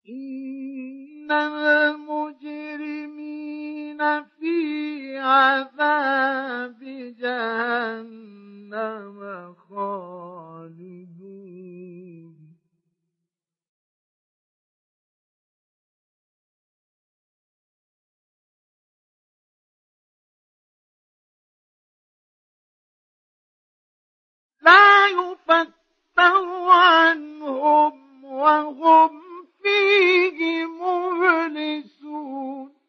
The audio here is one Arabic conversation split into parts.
إن المجرمين في عذاب جهنم خالدون لا يفتر عنهم وهم فيه مبلسون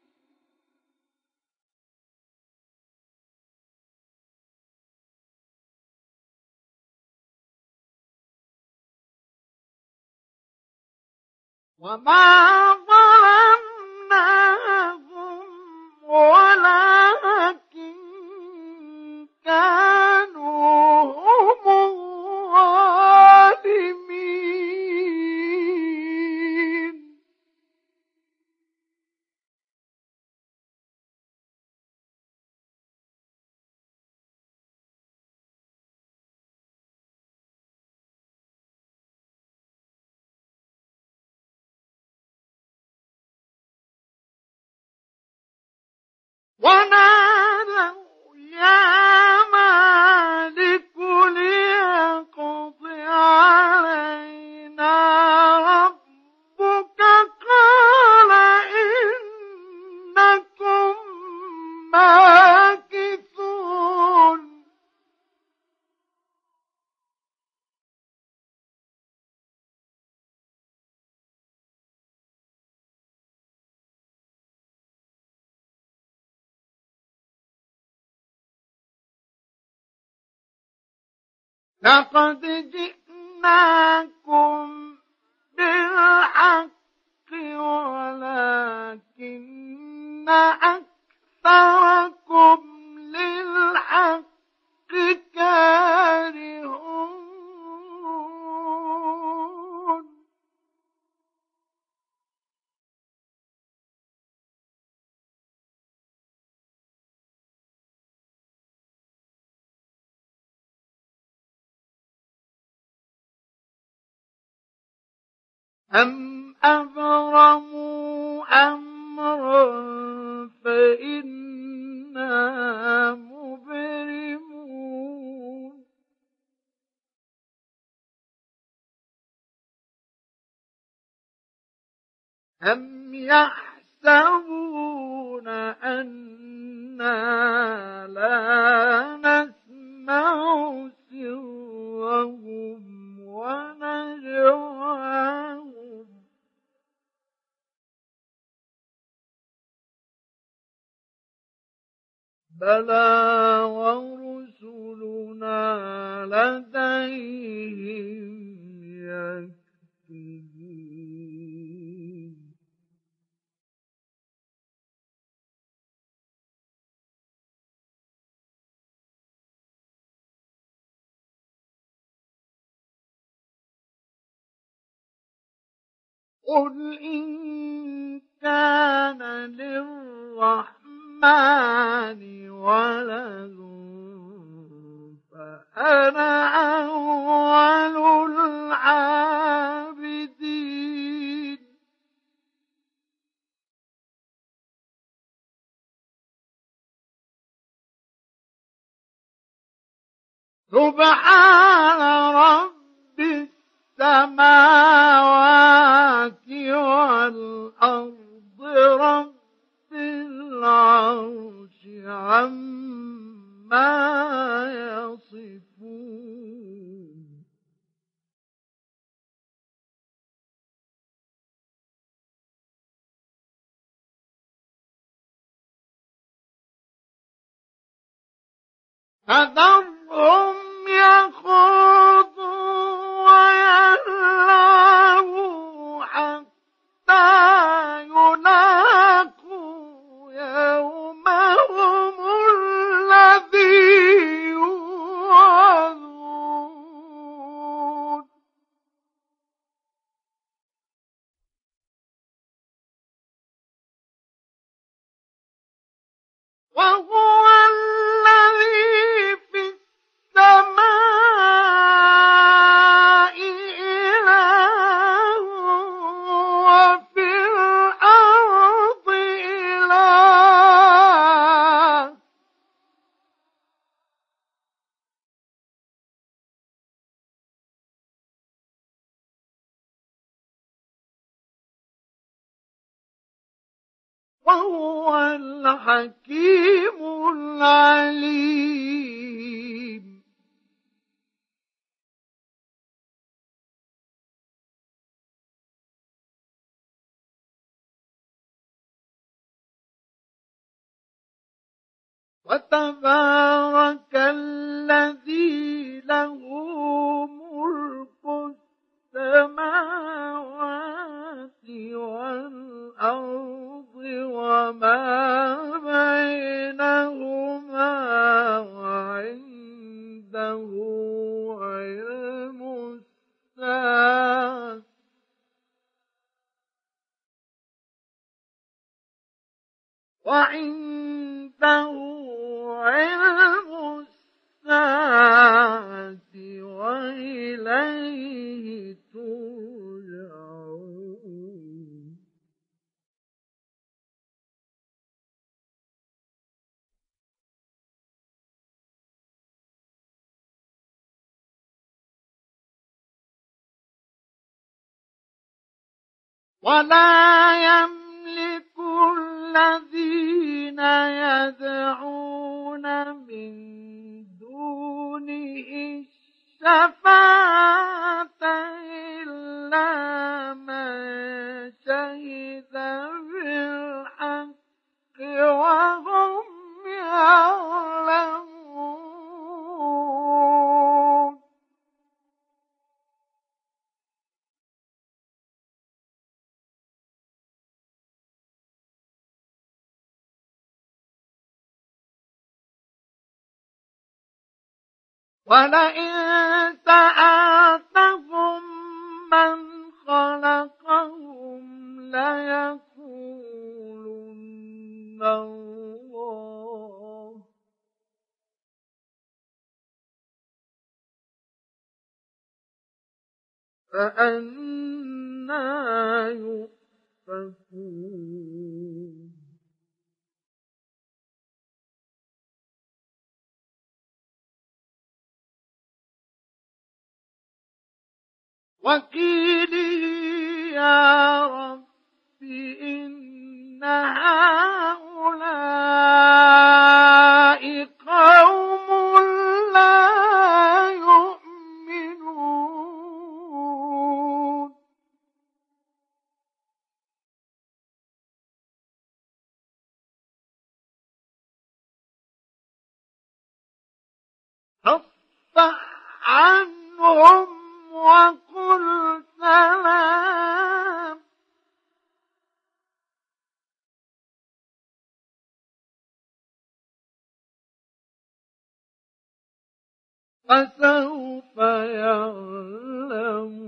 وما ظلمناهم ولكن كانوا هم الظالمين ونادوا يا مالك ليقض علينا ربك قال إنكم ماكثون لقد جئناكم بالحق ولكن أكثركم للحق كارهون أم أبرموا أمرا فإنا مبرمون أم يحسبون أنا لا نسمع سرهم ونجواهم بلى ورسلنا لديهم يكتبون قل إن كان للرحمن ولد فأنا أول العابدين سبحان رب السماوات والأرض رب العرش عما يصفون فذرهم يخوضوا ويلعبوا حتى يلاقوا يومهم الذي يوعدون وهو الذي في السماء إله وفي وهو الحكيم العليم. وتبارك الذي له ملك السماوات والأرض وما بينهما وعنده علم الساعة وإليه ترجعون. ولا يملك الذين يدعون من دونه الشفاعة إلا من شهد بالحق وهم يعلمون. ولئن سألتهم من خلقهم ليقولن الله فأنى يؤفكون. وقيله يا رب إن هؤلاء قوم لا يؤمنون. فاصفح عنهم وقل سلام. فسوف يعلمون.